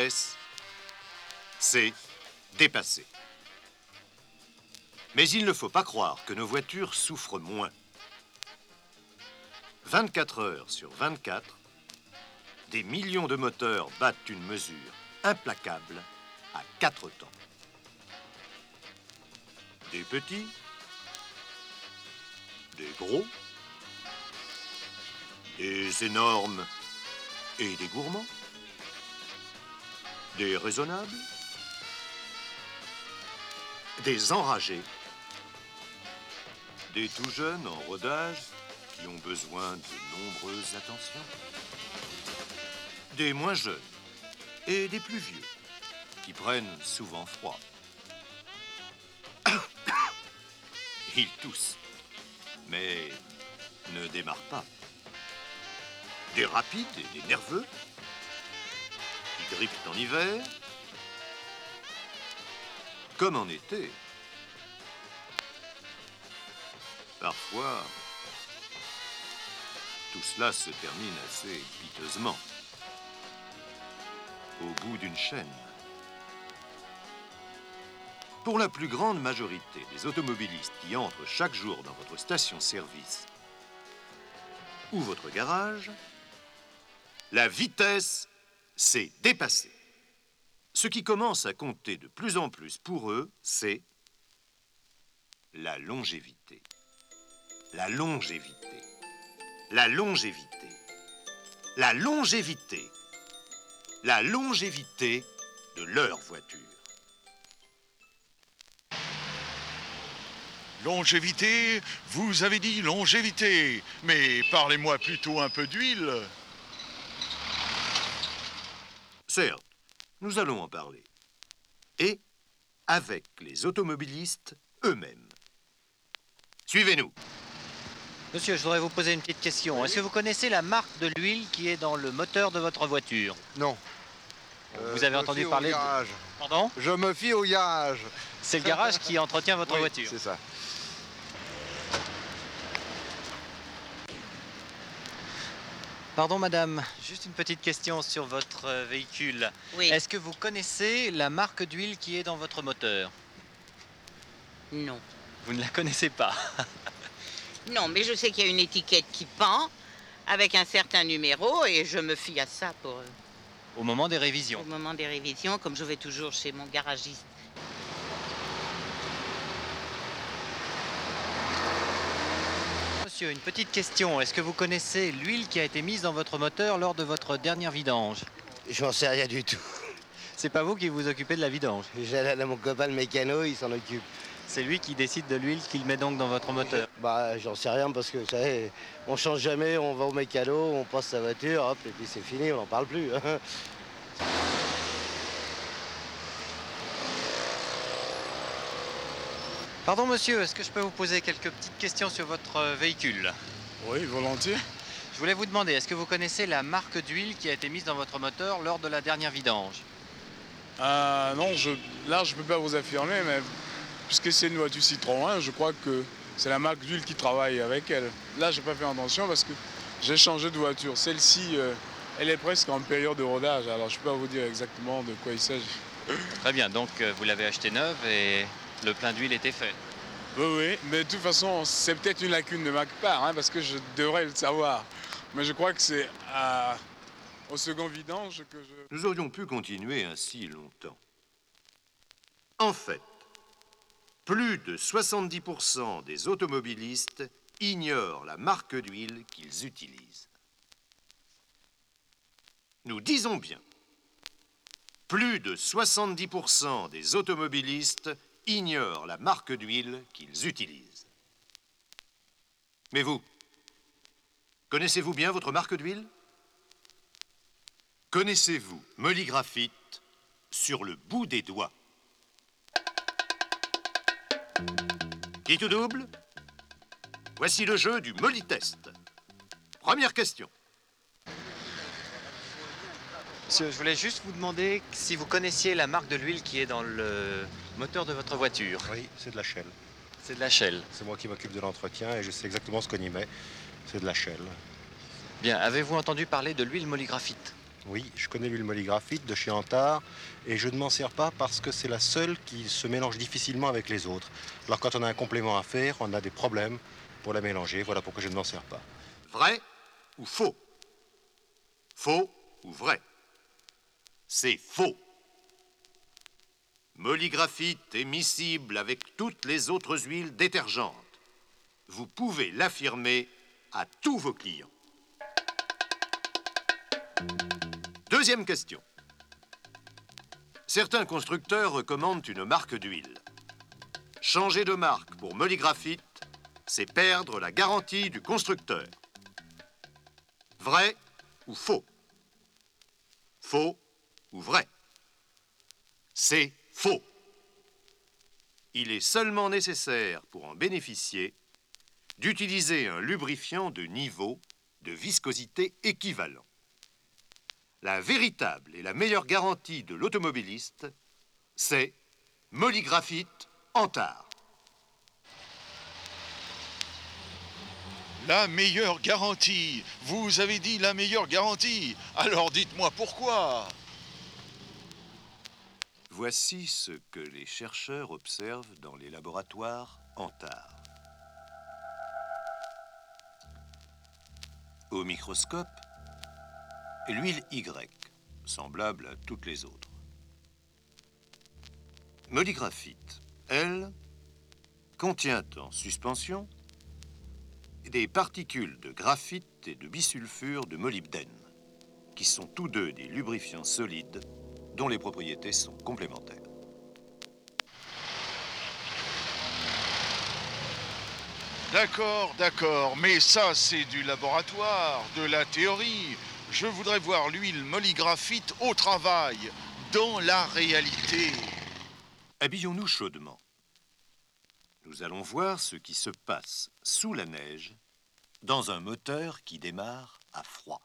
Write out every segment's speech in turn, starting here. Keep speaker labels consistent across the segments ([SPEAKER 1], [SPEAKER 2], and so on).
[SPEAKER 1] vitesse, c'est dépasser. Mais il ne faut pas croire que nos voitures souffrent moins. 24 heures sur 24, des millions de moteurs battent une mesure implacable à 4 temps. Des petits, des gros, des énormes et des gourmands, des raisonnables, des enragés, des tout jeunes en rodage qui ont besoin de nombreuses attentions, des moins jeunes et des plus vieux qui prennent souvent froid. Ils toussent, mais ne démarrent pas. Des rapides et des nerveux qui grippent en hiver comme en été. Parfois, tout cela se termine assez piteusement, au bout d'une chaîne. Pour la plus grande majorité des automobilistes qui entrent chaque jour dans votre station-service ou votre garage, la vitesse, c'est dépasser. Ce qui commence à compter de plus en plus pour eux, c'est la longévité. La longévité. La longévité. La longévité. La longévité de leur voiture.
[SPEAKER 2] Longévité, vous avez dit longévité, mais parlez-moi plutôt un peu d'huile.
[SPEAKER 1] Certes, nous allons en parler. Et avec les automobilistes eux-mêmes. Suivez-nous.
[SPEAKER 3] Monsieur, je voudrais vous poser une petite question.
[SPEAKER 4] Oui.
[SPEAKER 3] Est-ce que vous connaissez la marque de l'huile qui est dans le moteur de votre voiture?
[SPEAKER 4] Non.
[SPEAKER 3] Vous avez entendu parler
[SPEAKER 4] au garage.
[SPEAKER 3] Pardon?
[SPEAKER 4] Je me fie au garage.
[SPEAKER 3] C'est le garage qui entretient votre
[SPEAKER 4] Oui,
[SPEAKER 3] voiture.
[SPEAKER 4] c'est ça.
[SPEAKER 3] Pardon, madame. Juste une petite question sur votre véhicule.
[SPEAKER 5] Oui.
[SPEAKER 3] Est-ce que vous connaissez la marque d'huile qui est dans votre moteur?
[SPEAKER 5] Non.
[SPEAKER 3] Vous ne la connaissez pas.
[SPEAKER 5] Non, mais je sais qu'il y a une étiquette qui pend avec un certain numéro et je me fie à ça pour
[SPEAKER 3] Au moment des révisions.
[SPEAKER 5] au moment des révisions, comme je vais toujours chez mon garagiste.
[SPEAKER 3] Monsieur, une petite question. Est-ce que vous connaissez l'huile qui a été mise dans votre moteur lors de votre dernière vidange?
[SPEAKER 6] J'en sais rien du tout.
[SPEAKER 3] C'est pas vous qui vous occupez de la vidange.
[SPEAKER 6] J'allais à mon copain le mécano, il s'en occupe.
[SPEAKER 3] C'est lui qui décide de l'huile qu'il met donc dans votre moteur.
[SPEAKER 6] Bah, j'en sais rien parce que, vous savez, on change jamais, on va au mécano, on passe sa voiture, hop, et puis c'est fini, on n'en parle plus.
[SPEAKER 3] Pardon, monsieur, est-ce que je peux vous poser quelques petites questions sur votre véhicule?
[SPEAKER 2] Oui, volontiers.
[SPEAKER 3] Je voulais vous demander, est-ce que vous connaissez la marque d'huile qui a été mise dans votre moteur lors de la dernière vidange?
[SPEAKER 7] Non, là, je peux pas vous affirmer, mais puisque c'est une voiture Citroën, je crois que c'est la marque d'huile qui travaille avec elle. Là, j'ai pas fait attention parce que j'ai changé de voiture. Celle-ci, elle est presque en période de rodage, alors je peux pas vous dire exactement de quoi il s'agit.
[SPEAKER 3] Très bien, donc vous l'avez achetée neuve et le plein d'huile était fait.
[SPEAKER 7] Oui, oui, mais de toute façon, c'est peut-être une lacune de ma part, hein, parce que je devrais le savoir. Mais je crois que c'est au second vidange que je...
[SPEAKER 1] Nous aurions pu continuer ainsi longtemps. En fait, plus de 70% des automobilistes ignorent la marque d'huile qu'ils utilisent. Nous disons bien, plus de 70% des automobilistes ignorent la marque d'huile qu'ils utilisent. Mais vous, connaissez-vous bien votre marque d'huile? Connaissez-vous Molygraphite sur le bout des doigts? Qui tout double? Voici le jeu du Molytest. Première question.
[SPEAKER 3] Monsieur, je voulais juste vous demander si vous connaissiez la marque de l'huile qui est dans le moteur de votre voiture.
[SPEAKER 8] Oui, c'est de la Shell.
[SPEAKER 3] C'est de la Shell.
[SPEAKER 8] C'est moi qui m'occupe de l'entretien et je sais exactement ce qu'on y met. C'est de la Shell.
[SPEAKER 3] Bien, avez-vous entendu parler de l'huile Molygraphite?
[SPEAKER 8] Oui, je connais l'huile molygraphite de chez Antar et je ne m'en sers pas parce que c'est la seule qui se mélange difficilement avec les autres. Alors quand on a un complément à faire, on a des problèmes pour la mélanger. Voilà pourquoi je ne m'en sers pas.
[SPEAKER 1] Vrai ou faux? Faux ou vrai? C'est faux. Molygraphite est miscible avec toutes les autres huiles détergentes. Vous pouvez l'affirmer à tous vos clients. Deuxième question. Certains constructeurs recommandent une marque d'huile. Changer de marque pour molygraphite, c'est perdre la garantie du constructeur. Vrai ou faux? Faux ou vrai? C'est faux. Il est seulement nécessaire, pour en bénéficier, d'utiliser un lubrifiant de niveau de viscosité équivalent. La véritable et la meilleure garantie de l'automobiliste, c'est Molygraphite Antar.
[SPEAKER 2] La meilleure garantie. Vous avez dit la meilleure garantie. Alors dites-moi pourquoi.
[SPEAKER 1] Voici ce que les chercheurs observent dans les laboratoires Antar. Au microscope, l'huile Y, semblable à toutes les autres. Molygraphite, elle, contient en suspension des particules de graphite et de bisulfure de molybdène, qui sont tous deux des lubrifiants solides dont les propriétés sont complémentaires.
[SPEAKER 2] D'accord, mais ça c'est du laboratoire, de la théorie. Je voudrais voir l'huile molygraphite au travail, dans la réalité.
[SPEAKER 1] Habillons-nous chaudement. Nous allons voir ce qui se passe sous la neige dans un moteur qui démarre à froid.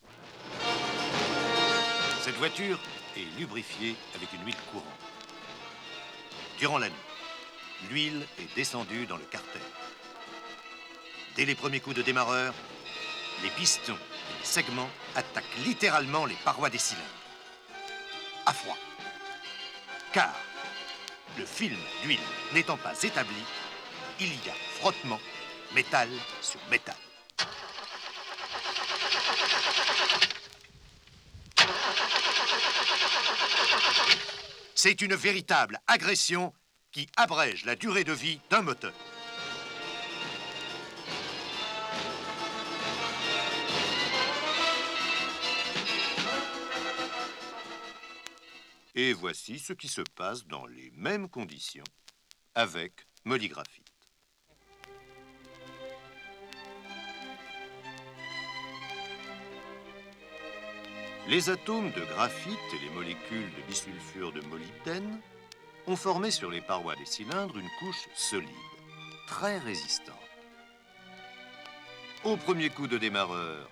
[SPEAKER 1] Cette voiture est lubrifiée avec une huile courante. Durant la nuit, l'huile est descendue dans le carter. Dès les premiers coups de démarreur, les pistons et les segments attaquent littéralement les parois des cylindres. À froid. Car le film d'huile n'étant pas établi, il y a frottement, métal sur métal. C'est une véritable agression qui abrège la durée de vie d'un moteur. Et voici ce qui se passe dans les mêmes conditions avec molygraphite. Les atomes de graphite et les molécules de bisulfure de molybdène ont formé sur les parois des cylindres une couche solide, très résistante. Au premier coup de démarreur,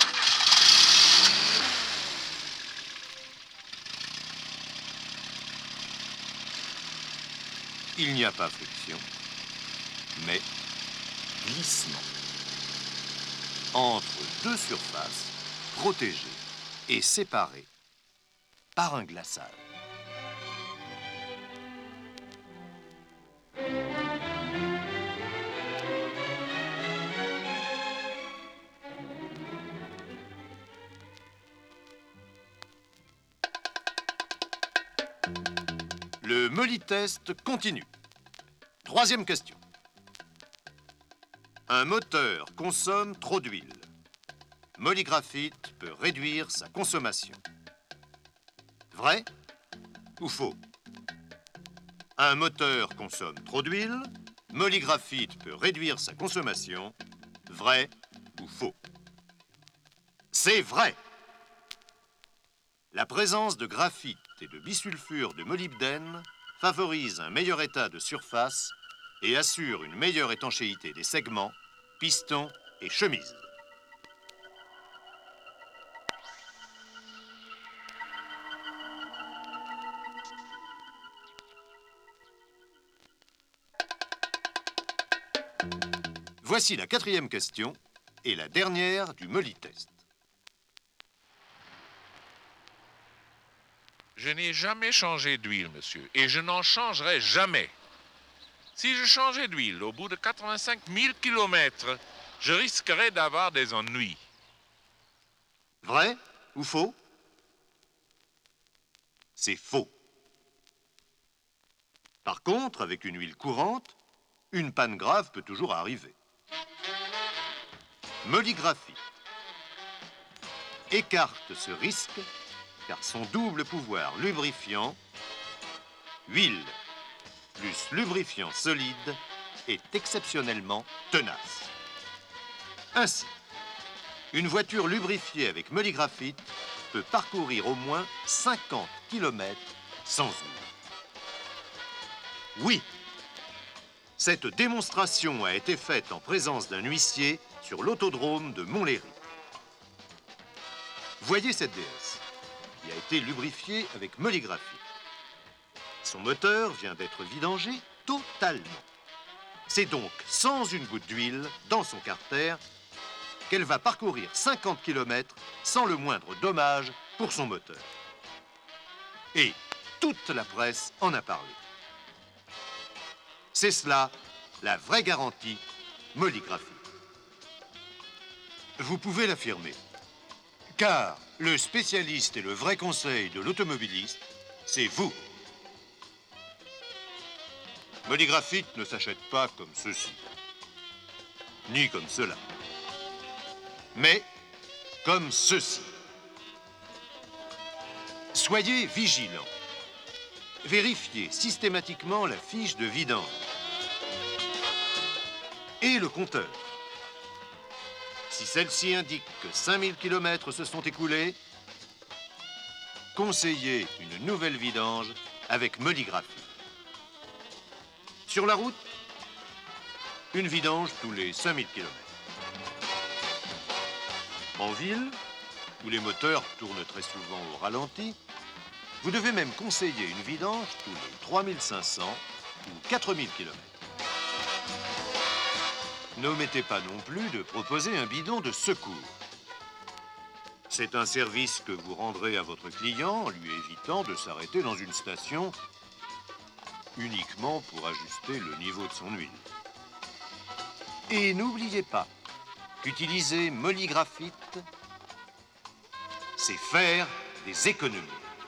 [SPEAKER 1] il n'y a pas friction, mais glissement entre deux surfaces protégées et séparées par un glaçage. Le molytest continue. Troisième question. Un moteur consomme trop d'huile. Molygraphite peut réduire sa consommation. Vrai ou faux? Un moteur consomme trop d'huile. Molygraphite peut réduire sa consommation. Vrai ou faux? C'est vrai. La présence de graphite et de bisulfure de molybdène favorise un meilleur état de surface et assure une meilleure étanchéité des segments, pistons et chemises. Voici la quatrième question et la dernière du molytest.
[SPEAKER 4] Je n'ai jamais changé d'huile, monsieur, et je n'en changerai jamais. Si je changeais d'huile au bout de 85 000 kilomètres, je risquerais d'avoir des ennuis.
[SPEAKER 1] Vrai ou faux? C'est faux. Par contre, avec une huile courante, une panne grave peut toujours arriver. Molygraphite écarte ce risque car son double pouvoir lubrifiant, huile plus lubrifiant solide, est exceptionnellement tenace. Ainsi, une voiture lubrifiée avec molygraphite peut parcourir au moins 50 km sans huile. Oui, cette démonstration a été faite en présence d'un huissier sur l'autodrome de Montlhéry. Voyez cette DS, qui a été lubrifiée avec molygraphite. Son moteur vient d'être vidangé totalement. C'est donc sans une goutte d'huile dans son carter qu'elle va parcourir 50 km sans le moindre dommage pour son moteur. Et toute la presse en a parlé. C'est cela, la vraie garantie molygraphite. Vous pouvez l'affirmer, car le spécialiste et le vrai conseil de l'automobiliste, c'est vous. Molygraphite ne s'achète pas comme ceci, ni comme cela, mais comme ceci. Soyez vigilants. Vérifiez systématiquement la fiche de vidange et le compteur. Si celle-ci indique que 5000 km se sont écoulés, conseillez une nouvelle vidange avec molygraphite. Sur la route, une vidange tous les 5000 km. En ville, où les moteurs tournent très souvent au ralenti, vous devez même conseiller une vidange tous les 3500 ou 4000 km. N'omettez pas non plus de proposer un bidon de secours. C'est un service que vous rendrez à votre client en lui évitant de s'arrêter dans une station uniquement pour ajuster le niveau de son huile. Et n'oubliez pas qu'utiliser molygraphite, c'est faire des économies.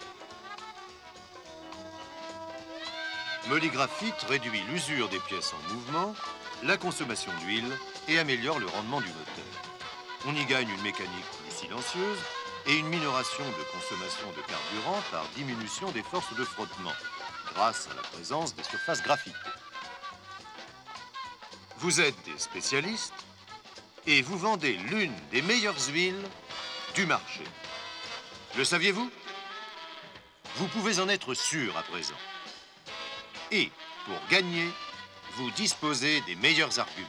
[SPEAKER 1] Molygraphite réduit l'usure des pièces en mouvement, la consommation d'huile et améliore le rendement du moteur. On y gagne une mécanique plus silencieuse et une minoration de consommation de carburant par diminution des forces de frottement, grâce à la présence des surfaces graphitées. Vous êtes des spécialistes et vous vendez l'une des meilleures huiles du marché. Le saviez-vous? Vous pouvez en être sûr à présent. Et pour gagner, vous disposez des meilleurs arguments.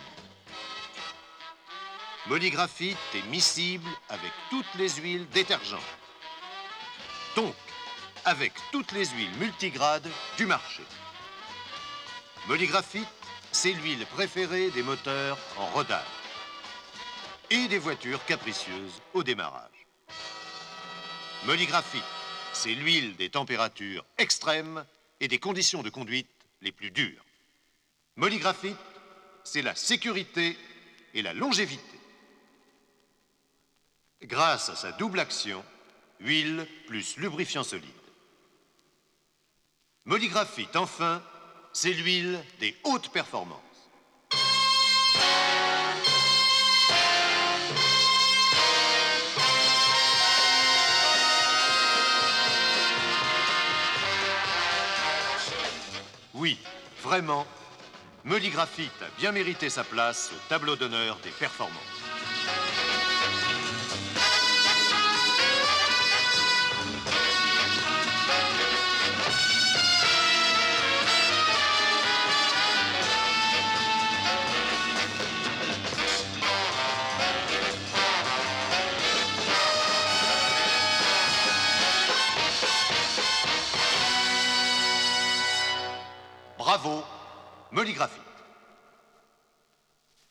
[SPEAKER 1] Molygraphite est miscible avec toutes les huiles détergentes. Donc, avec toutes les huiles multigrades du marché. Molygraphite, c'est l'huile préférée des moteurs en rodage et des voitures capricieuses au démarrage. Molygraphite, c'est l'huile des températures extrêmes et des conditions de conduite les plus dures. Molygraphite, c'est la sécurité et la longévité. Grâce à sa double action, huile plus lubrifiant solide. Molygraphite, enfin, c'est l'huile des hautes performances. Oui, vraiment, molygraphite a bien mérité sa place au tableau d'honneur des performances.